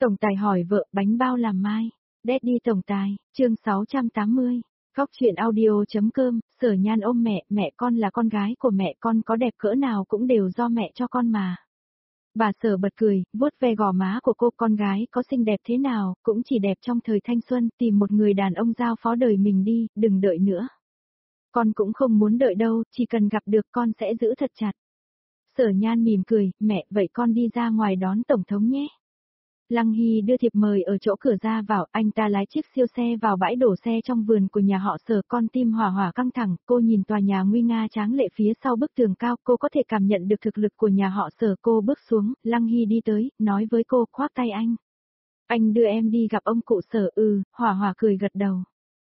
Tổng tài hỏi vợ bánh bao làm mai. Daddy tổng tài, chương 680. Góc truyện audio.com, Sở Nhan ôm mẹ con là con gái của mẹ con có đẹp cỡ nào cũng đều do mẹ cho con mà. Bà Sở bật cười, vuốt ve gò má của cô, con gái có xinh đẹp thế nào, cũng chỉ đẹp trong thời thanh xuân, tìm một người đàn ông giao phó đời mình đi, đừng đợi nữa. Con cũng không muốn đợi đâu, chỉ cần gặp được con sẽ giữ thật chặt. Sở Nhan mỉm cười, mẹ, vậy con đi ra ngoài đón Tổng thống nhé. Lăng Hy đưa thiệp mời ở chỗ cửa ra vào, anh ta lái chiếc siêu xe vào bãi đổ xe trong vườn của nhà họ Sở, con tim hỏa hỏa căng thẳng, cô nhìn tòa nhà nguy nga tráng lệ phía sau bức tường cao, cô có thể cảm nhận được thực lực của nhà họ Sở, cô bước xuống, Lăng Hy đi tới, nói với cô, khoác tay anh. Anh đưa em đi gặp ông cụ Sở, hỏa hỏa cười gật đầu.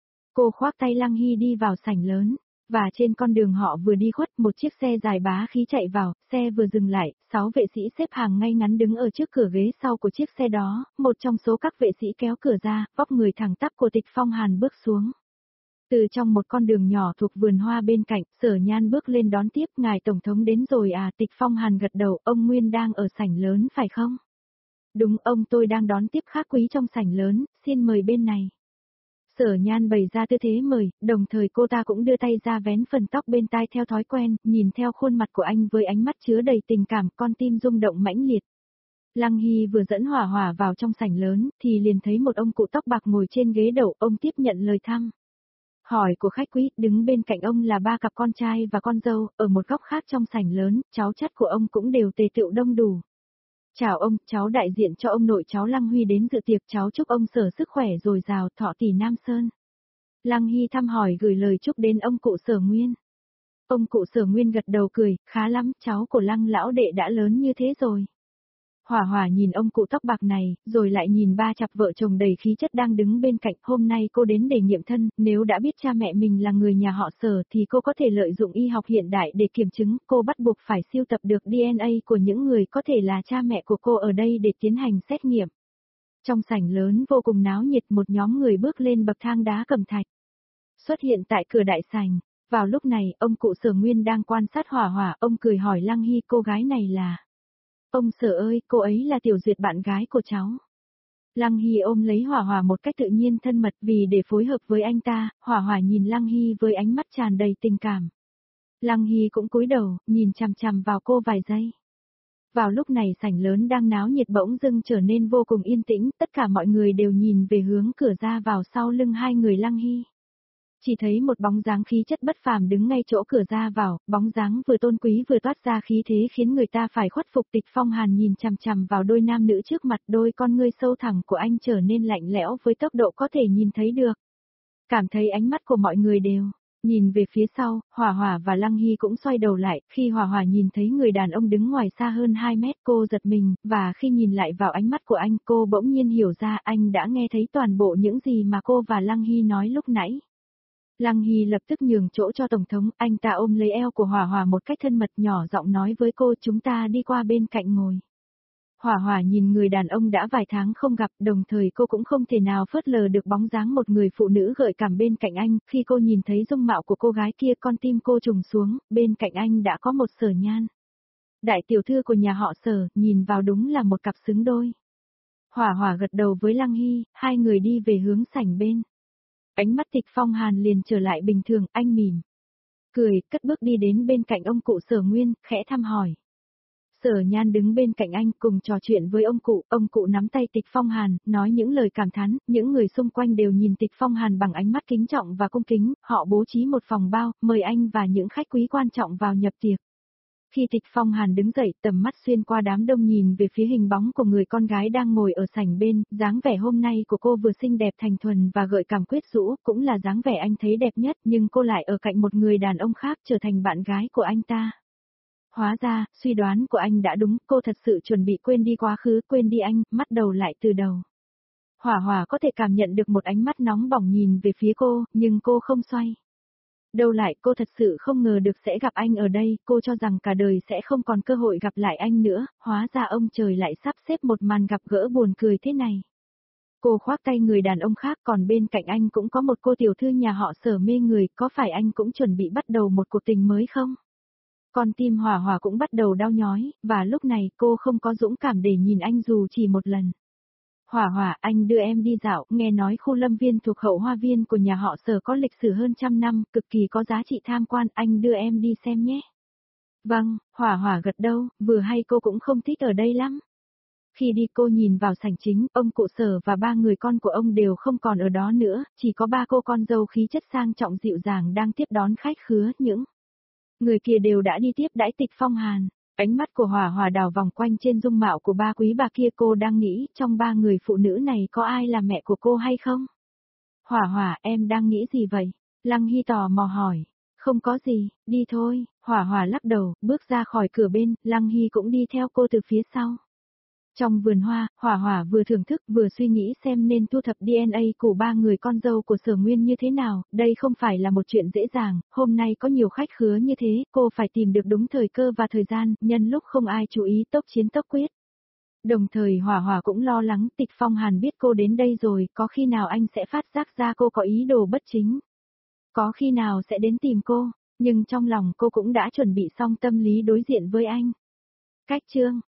Cô khoác tay Lăng Hy đi vào sảnh lớn. Và trên con đường họ vừa đi khuất, một chiếc xe dài bá khí chạy vào, xe vừa dừng lại, 6 vệ sĩ xếp hàng ngay ngắn đứng ở trước cửa ghế sau của chiếc xe đó, một trong số các vệ sĩ kéo cửa ra, vóc người thẳng tắp của Tịch Phong Hàn bước xuống. Từ trong một con đường nhỏ thuộc vườn hoa bên cạnh, Sở Nhan bước lên đón tiếp, ngài Tổng thống đến rồi à, Tịch Phong Hàn gật đầu, ông Nguyên đang ở sảnh lớn phải không? Đúng, ông tôi đang đón tiếp khách quý trong sảnh lớn, xin mời bên này. Sở Nhan bày ra tư thế mời, đồng thời cô ta cũng đưa tay ra vén phần tóc bên tai theo thói quen, nhìn theo khuôn mặt của anh với ánh mắt chứa đầy tình cảm, con tim rung động mãnh liệt. Lăng Hy vừa dẫn hỏa hỏa vào trong sảnh lớn, thì liền thấy một ông cụ tóc bạc ngồi trên ghế đậu, ông tiếp nhận lời thăm hỏi của khách quý, đứng bên cạnh ông là 3 cặp con trai và con dâu, ở một góc khác trong sảnh lớn, cháu chắt của ông cũng đều tề tựu đông đủ. Chào ông, cháu đại diện cho ông nội cháu Lăng Huy đến dự tiệc, cháu chúc ông Sở sức khỏe dồi dào, thọ tỷ Nam Sơn. Lăng Hy thăm hỏi gửi lời chúc đến ông cụ Sở Nguyên. Ông cụ Sở Nguyên gật đầu cười, khá lắm, cháu của Lăng lão đệ đã lớn như thế rồi. Hỏa hỏa nhìn ông cụ tóc bạc này, rồi lại nhìn 3 cặp vợ chồng đầy khí chất đang đứng bên cạnh. Hôm nay cô đến để nghiệm thân, nếu đã biết cha mẹ mình là người nhà họ Sở thì cô có thể lợi dụng y học hiện đại để kiểm chứng. Cô bắt buộc phải siêu tập được DNA của những người có thể là cha mẹ của cô ở đây để tiến hành xét nghiệm. Trong sảnh lớn vô cùng náo nhiệt, một nhóm người bước lên bậc thang đá cẩm thạch, xuất hiện tại cửa đại sảnh. Vào lúc này, ông cụ Sở Nguyên đang quan sát hỏa hỏa, ông cười hỏi Lăng Hy, cô gái này là... Ông Sở ơi, cô ấy là Tiểu Duyệt, bạn gái của cháu. Lăng Hy ôm lấy hỏa hỏa một cách tự nhiên thân mật, vì để phối hợp với anh ta, hỏa hỏa nhìn Lăng Hy với ánh mắt tràn đầy tình cảm. Lăng Hy cũng cúi đầu, nhìn chằm chằm vào cô vài giây. Vào lúc này sảnh lớn đang náo nhiệt bỗng dưng trở nên vô cùng yên tĩnh, tất cả mọi người đều nhìn về hướng cửa ra vào sau lưng hai người Lăng Hy. Chỉ thấy một bóng dáng khí chất bất phàm đứng ngay chỗ cửa ra vào, bóng dáng vừa tôn quý vừa toát ra khí thế khiến người ta phải khuất phục. Tịch Phong Hàn nhìn chằm chằm vào đôi nam nữ trước mặt, đôi con ngươi sâu thẳm của anh trở nên lạnh lẽo với tốc độ có thể nhìn thấy được. Cảm thấy ánh mắt của mọi người đều nhìn về phía sau, Hỏa Hỏa và Lăng Hy cũng xoay đầu lại, khi Hỏa Hỏa nhìn thấy người đàn ông đứng ngoài xa hơn 2 mét, cô giật mình, và khi nhìn lại vào ánh mắt của anh, cô bỗng nhiên hiểu ra anh đã nghe thấy toàn bộ những gì mà cô và Lăng Hy nói lúc nãy. Lăng Hy lập tức nhường chỗ cho Tổng thống, anh ta ôm lấy eo của Hỏa Hỏa một cách thân mật, nhỏ giọng nói với cô, chúng ta đi qua bên cạnh ngồi. Hỏa Hỏa nhìn người đàn ông đã vài tháng không gặp, đồng thời cô cũng không thể nào phớt lờ được bóng dáng một người phụ nữ gợi cảm bên cạnh anh. Khi cô nhìn thấy dung mạo của cô gái kia, con tim cô trùng xuống, bên cạnh anh đã có một Sở Nhan. Đại tiểu thư của nhà họ Sở, nhìn vào đúng là một cặp xứng đôi. Hỏa Hỏa gật đầu với Lăng Hy, hai người đi về hướng sảnh bên. Ánh mắt Tịch Phong Hàn liền trở lại bình thường, anh mỉm cười, cất bước đi đến bên cạnh ông cụ Sở Nguyên, khẽ thăm hỏi. Sở Nhan đứng bên cạnh anh cùng trò chuyện với ông cụ nắm tay Tịch Phong Hàn, nói những lời cảm thán, những người xung quanh đều nhìn Tịch Phong Hàn bằng ánh mắt kính trọng và cung kính, họ bố trí một phòng bao, mời anh và những khách quý quan trọng vào nhập tiệc. Khi Tịch Phong Hàn đứng dậy, tầm mắt xuyên qua đám đông nhìn về phía hình bóng của người con gái đang ngồi ở sảnh bên, dáng vẻ hôm nay của cô vừa xinh đẹp thành thuần và gợi cảm quyến rũ, cũng là dáng vẻ anh thấy đẹp nhất, nhưng cô lại ở cạnh một người đàn ông khác trở thành bạn gái của anh ta. Hóa ra, suy đoán của anh đã đúng, cô thật sự chuẩn bị quên đi quá khứ, quên đi anh, bắt đầu lại từ đầu. Hỏa Hỏa có thể cảm nhận được một ánh mắt nóng bỏng nhìn về phía cô, nhưng cô không xoay đâu lại, cô thật sự không ngờ được sẽ gặp anh ở đây, cô cho rằng cả đời sẽ không còn cơ hội gặp lại anh nữa, hóa ra ông trời lại sắp xếp một màn gặp gỡ buồn cười thế này. Cô khoác tay người đàn ông khác, còn bên cạnh anh cũng có một cô tiểu thư nhà họ Sở mê người, có phải anh cũng chuẩn bị bắt đầu một cuộc tình mới không? Con tim Hỏa Hỏa cũng bắt đầu đau nhói, và lúc này cô không có dũng cảm để nhìn anh dù chỉ một lần. Hỏa Hỏa, anh đưa em đi dạo, nghe nói khu lâm viên thuộc hậu hoa viên của nhà họ Sở có lịch sử hơn 100 năm, cực kỳ có giá trị tham quan, anh đưa em đi xem nhé. Vâng, Hỏa Hỏa gật đầu, vừa hay cô cũng không thích ở đây lắm. Khi đi cô nhìn vào sảnh chính, ông cụ Sở và 3 người con của ông đều không còn ở đó nữa, chỉ có 3 cô con dâu khí chất sang trọng dịu dàng đang tiếp đón khách khứa, những người kia đều đã đi tiếp đãi Tịch Phong Hàn. Ánh mắt của Hỏa Hỏa đảo vòng quanh trên dung mạo của 3 quý bà kia, cô đang nghĩ trong 3 người phụ nữ này có ai là mẹ của cô hay không? Hỏa Hỏa, em đang nghĩ gì vậy? Lăng Hy tò mò hỏi. Không có gì, đi thôi. Hỏa Hỏa lắc đầu, bước ra khỏi cửa bên, Lăng Hy cũng đi theo cô từ phía sau. Trong vườn hoa, Hỏa Hỏa vừa thưởng thức vừa suy nghĩ xem nên thu thập DNA của 3 người con dâu của Sở Nguyên như thế nào, đây không phải là một chuyện dễ dàng, hôm nay có nhiều khách khứa như thế, cô phải tìm được đúng thời cơ và thời gian, nhân lúc không ai chú ý tốc chiến tốc quyết. Đồng thời Hỏa Hỏa cũng lo lắng Tịch Phong Hàn biết cô đến đây rồi, có khi nào anh sẽ phát giác ra cô có ý đồ bất chính. Có khi nào sẽ đến tìm cô, nhưng trong lòng cô cũng đã chuẩn bị xong tâm lý đối diện với anh. Cách chương